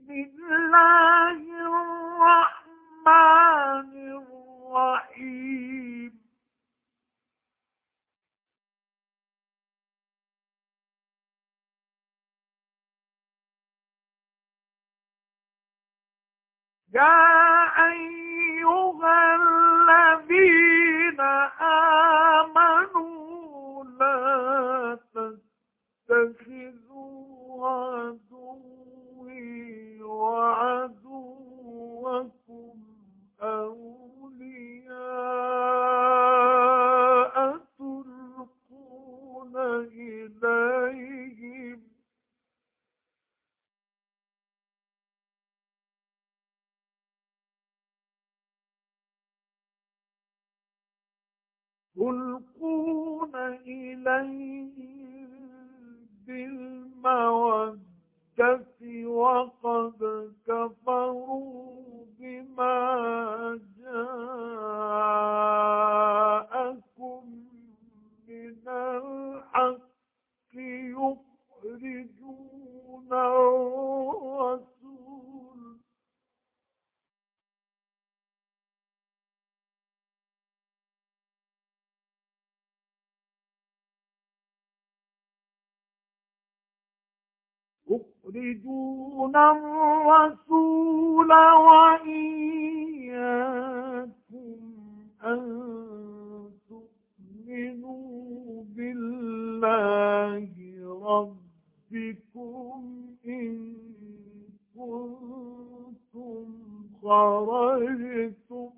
الله الرحمن الرحيم. يا أيها الذين آمنوا لا تتخذوا عدوي وعدوكم أولياء تلقون إليهم بالمودة وقد كفروا بما جاءكم من الحق يخرجون الرسول وإياكم أن تؤمنوا بالله ربكم إن كنتم خرجتم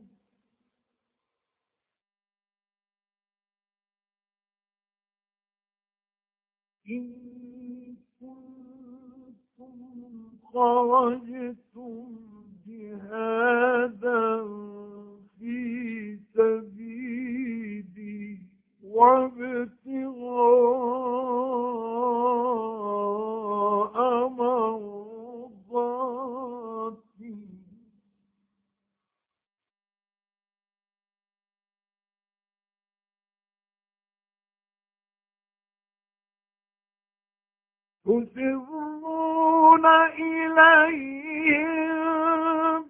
جهادا في سبيلي وابتغاء مرضاتي تسرون إليهم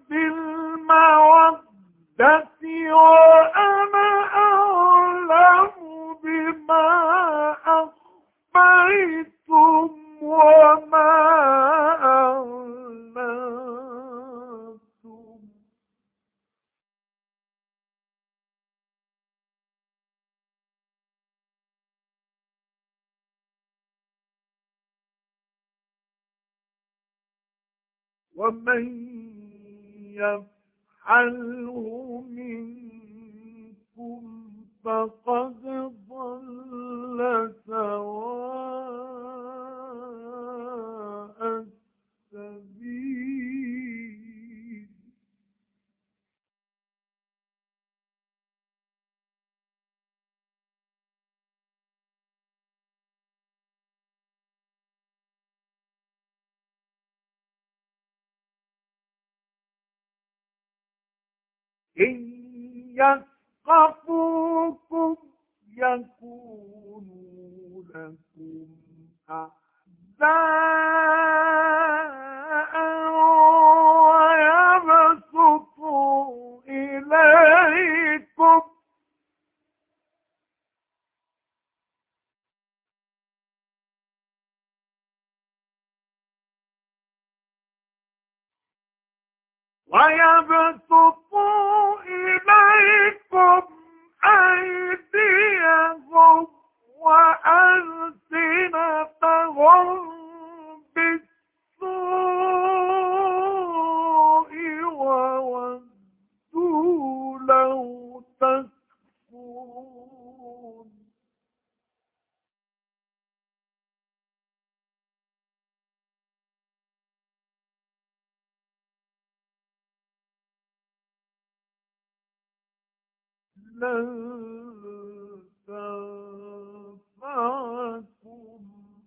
بالمودة وأنا أعلم بما أخفيتم وما أعلنتم ومن يفعله منكم فقد ضل سواء السبيل إن يثقفوكم يكونوا لكم أعداء ويبسطوا إليكم أيديهم وألسنتهم بالسوء وودوا لو تكفرون لن تنفعكم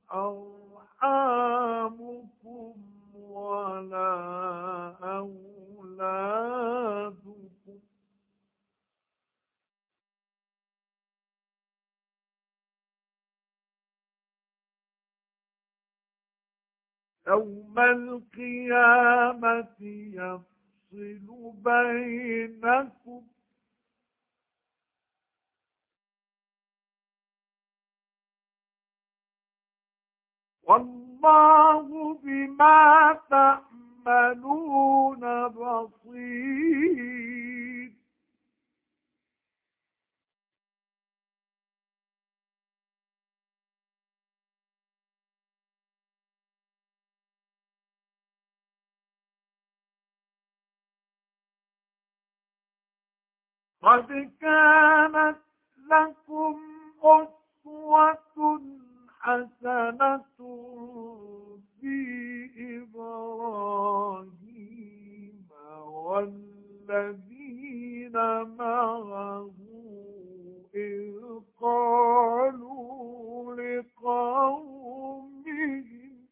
أرحامكم ولا أولادكم يوم القيامة يفصل بينكم والله بما تعملون بصير. قد كانت لكم أسوة حسنة في إبراهيم والذين معه إذ قالوا لقومهم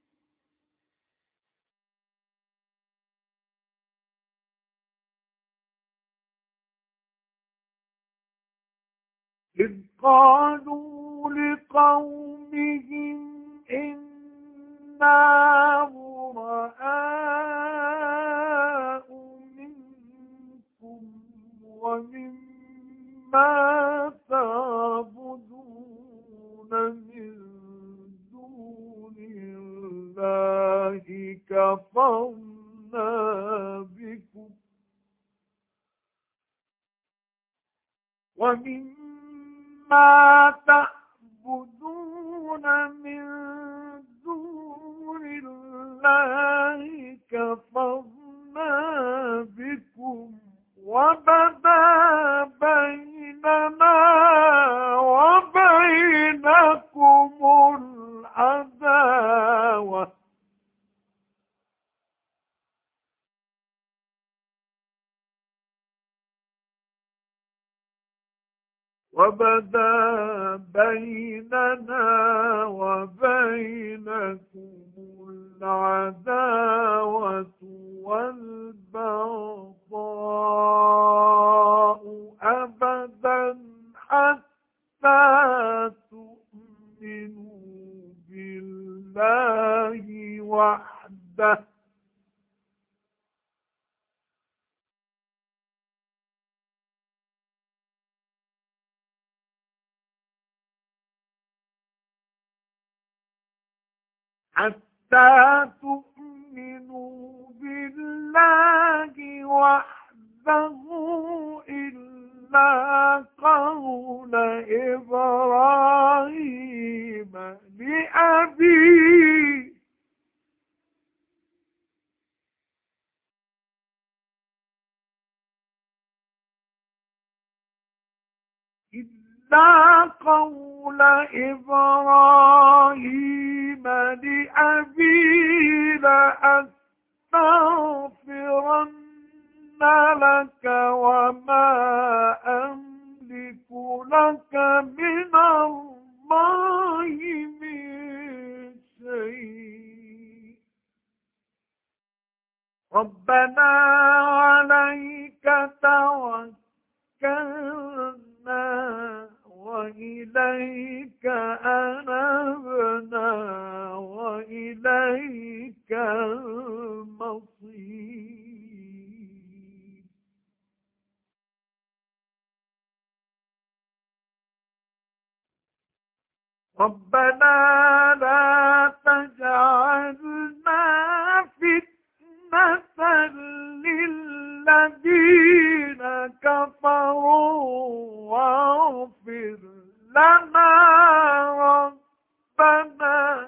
إنا براء منكم ومما تعبدون من دون الله كفرنا بكم ومما تعبدون من دون الله كفرنا بكم وبدا بيننا وبينكم العداوة والبغضاء أبدا حتى تؤمنوا بالله وحده إلا قول إبراهيم لأبيه إلا قول إبراهيم لأبيه لأستغفرن لك وما أملك لك من الله من شيء ربنا عليك توكلنا وإليك أنبنا وإليك المصير. ربنا لا تجعلنا فتنة للذين كفروا واغفر لنا ربنا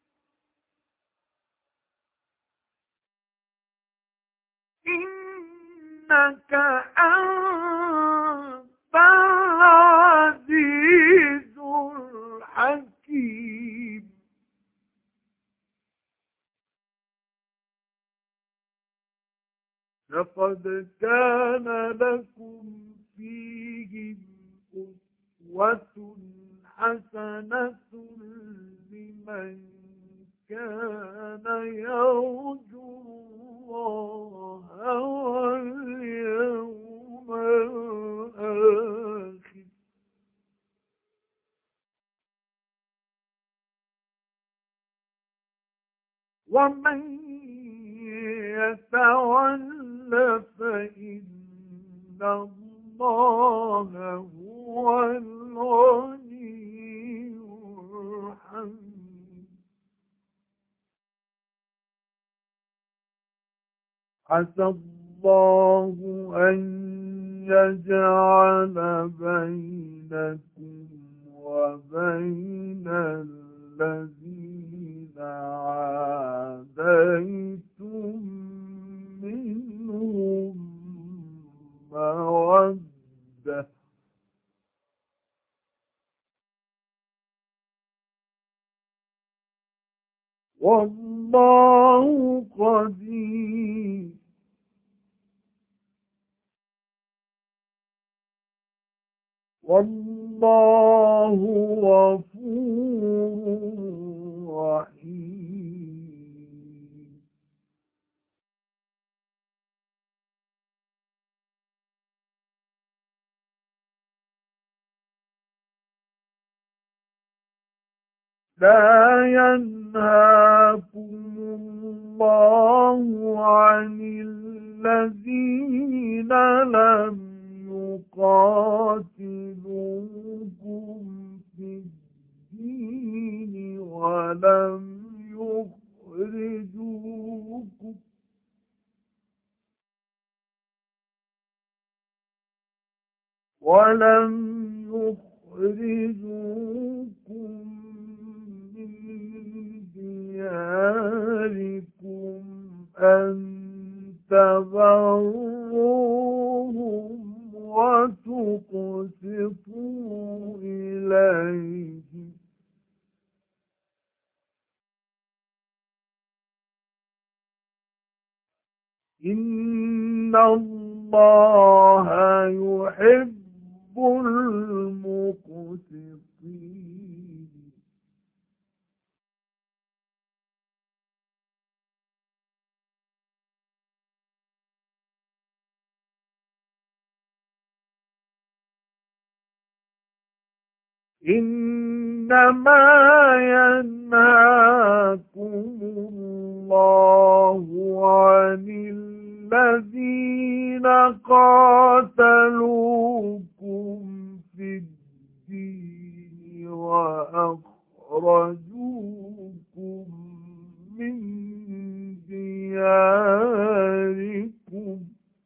إنك أنت العزيز الحكيم. لقد كان لكم فيهم أسوة حسنة لمن كان يرجو الله واليوم الآخر ومن يتول فإن الله هو الغني الحميد عسى الله أن يجعل بينكم وبين الذين عاديتم منهم مودة والله قدير والله غفور رحيم لا ينهاكم الله عن الذين لم يقاتلوكم في الدين ولم يخرجوكم من دياركم أن تبروهم وتقسطوا إليهم إن الله يحب المقسطين إنما ينهاكم الله عن الذين قاتلوكم في الدين وأخرجوكم من دياركم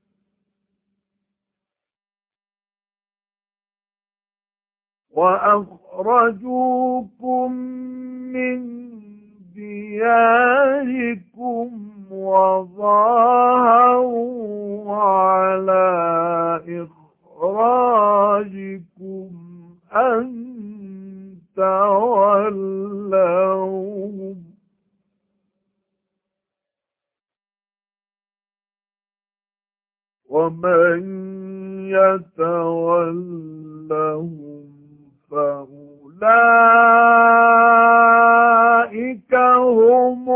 وظاهروا على إخراجكم أن تولوهم ومن يتولهم فأولئك هم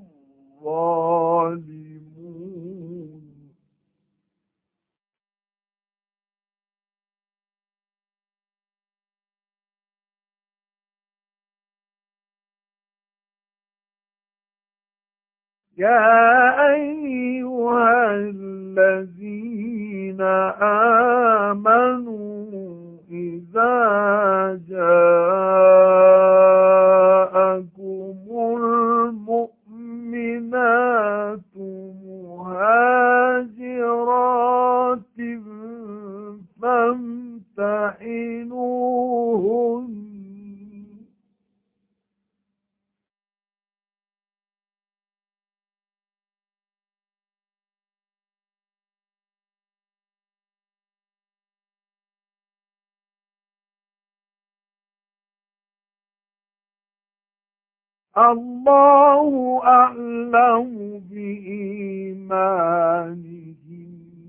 الظالمون يا أيها الذين آمنوا إذا جاءكم المؤمنات مهاجرات فامتحنوهن الله أعلم بإيمانهم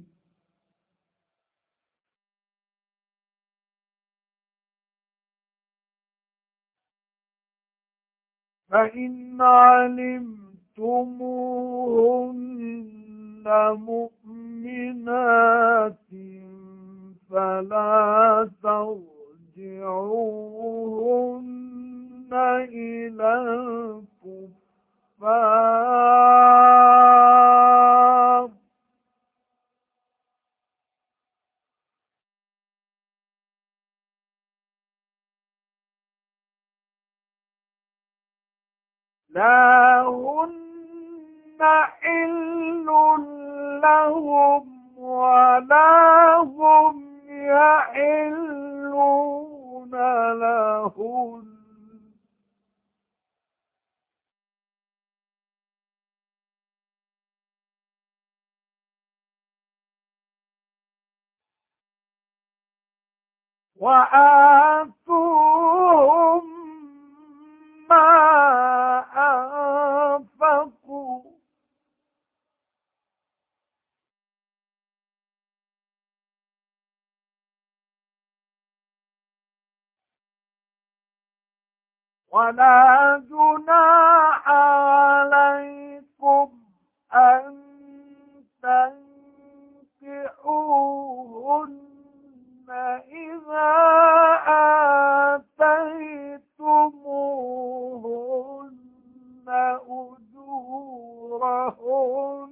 فإن علمتموهن مؤمنات فلا ترجعوهن إلى الكفار لا هن حل لهم ولا هم يحلون لهن وآتوهم ما أنفقوا ولا جناح عليكم أن تنكحوهن إذا آتيتموهن أجورهن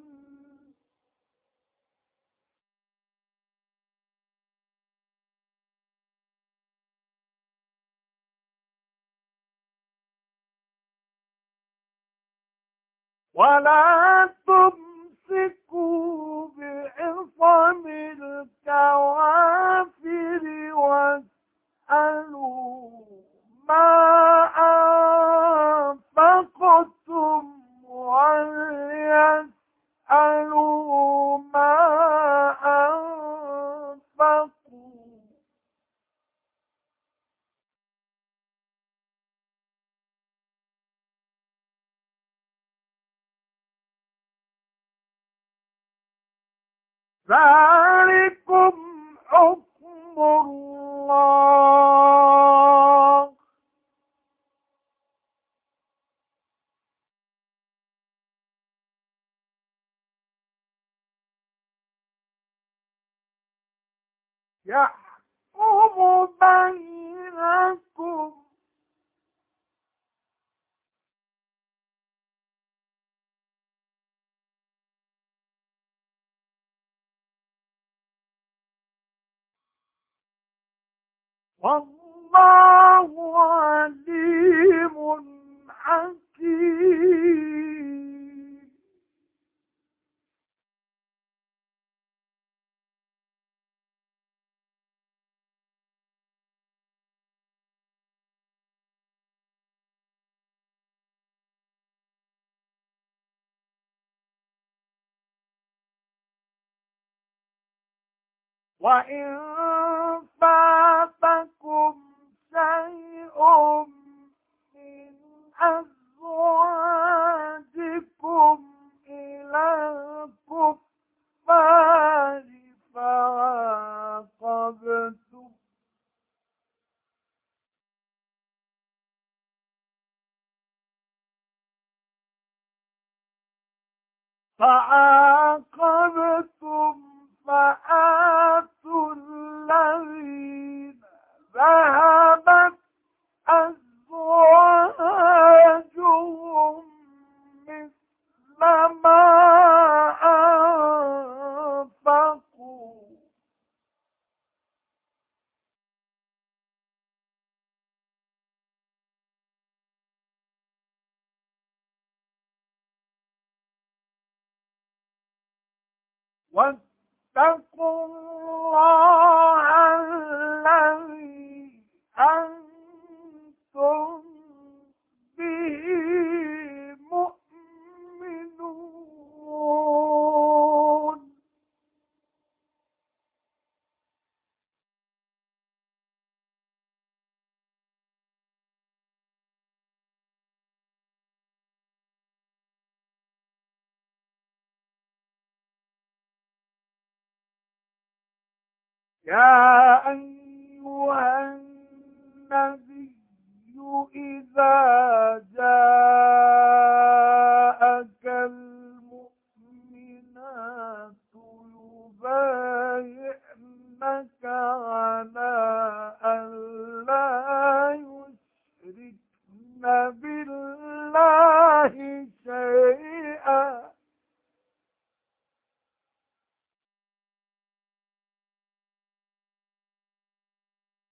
ولا تمسكوا بعصم الكوافر واسألوا ما أنفقتم وليسألوا ما أنفقوا ذلكم حكم الله يحكم بينكم والله عليم حكيم وإن فاتكم شيء من أزواجكم إلى الكفار فعاقبتم فآتوا الذين ذهبت أزواجهم مثل ما أنفقوا واتقوا الله الذي أنتم به مؤمنون يا أيها النبي إذا جاءك المؤمنات يبايعنك على أن لا يشركن بالله شيئا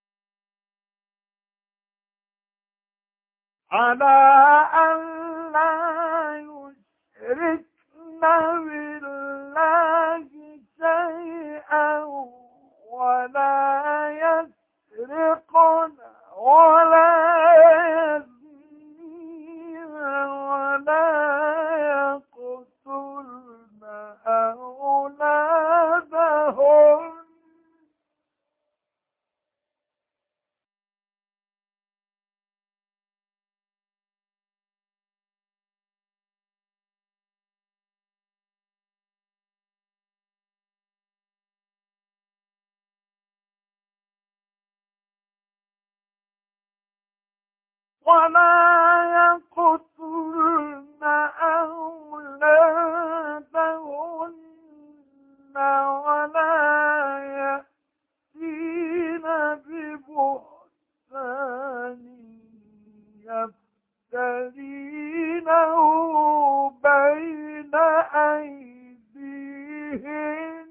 على أن لا بالله شيئا ولا يسرقن ولا يزنين ولا يقتلن أولادهن ولا يقتلن أولادهن ولا يأتين ببهتان يفترينه بين أيديهن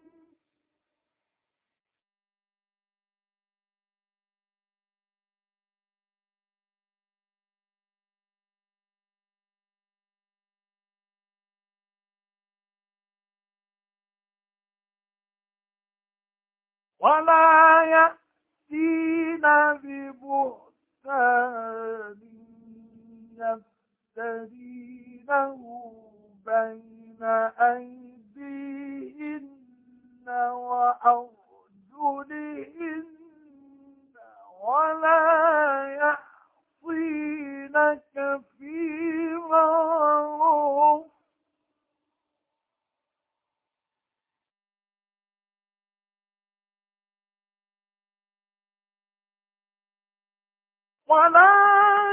ولا يأتين ببهتان يفترينه بين أيديهن وأرجلهن ولا يعصينك في معروف ولا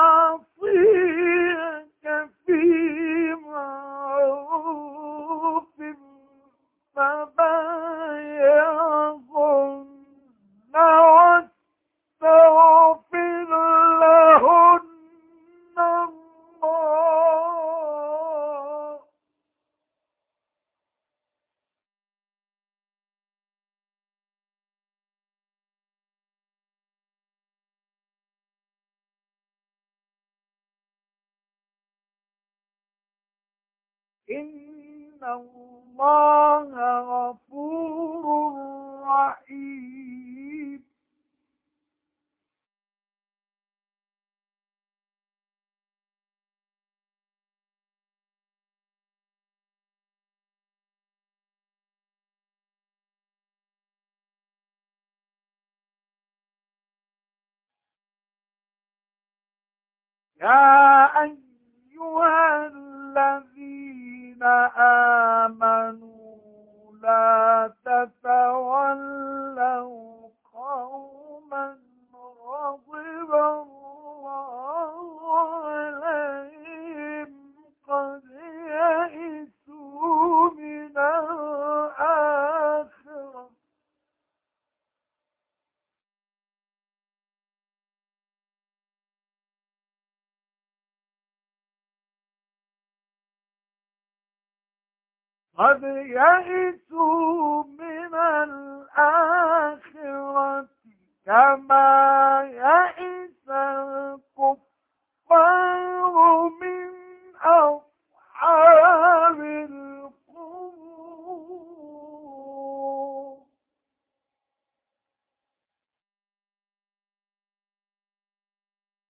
يعصيك في معروف فبايعهن واستغفر لهن الله إن الله غفور رحيم يا أيها الذين آمنوا لا تتولوا قوما غضب الله عليهم قد يئسوا من الآخرة قد يئسوا من الآخرة كما يئس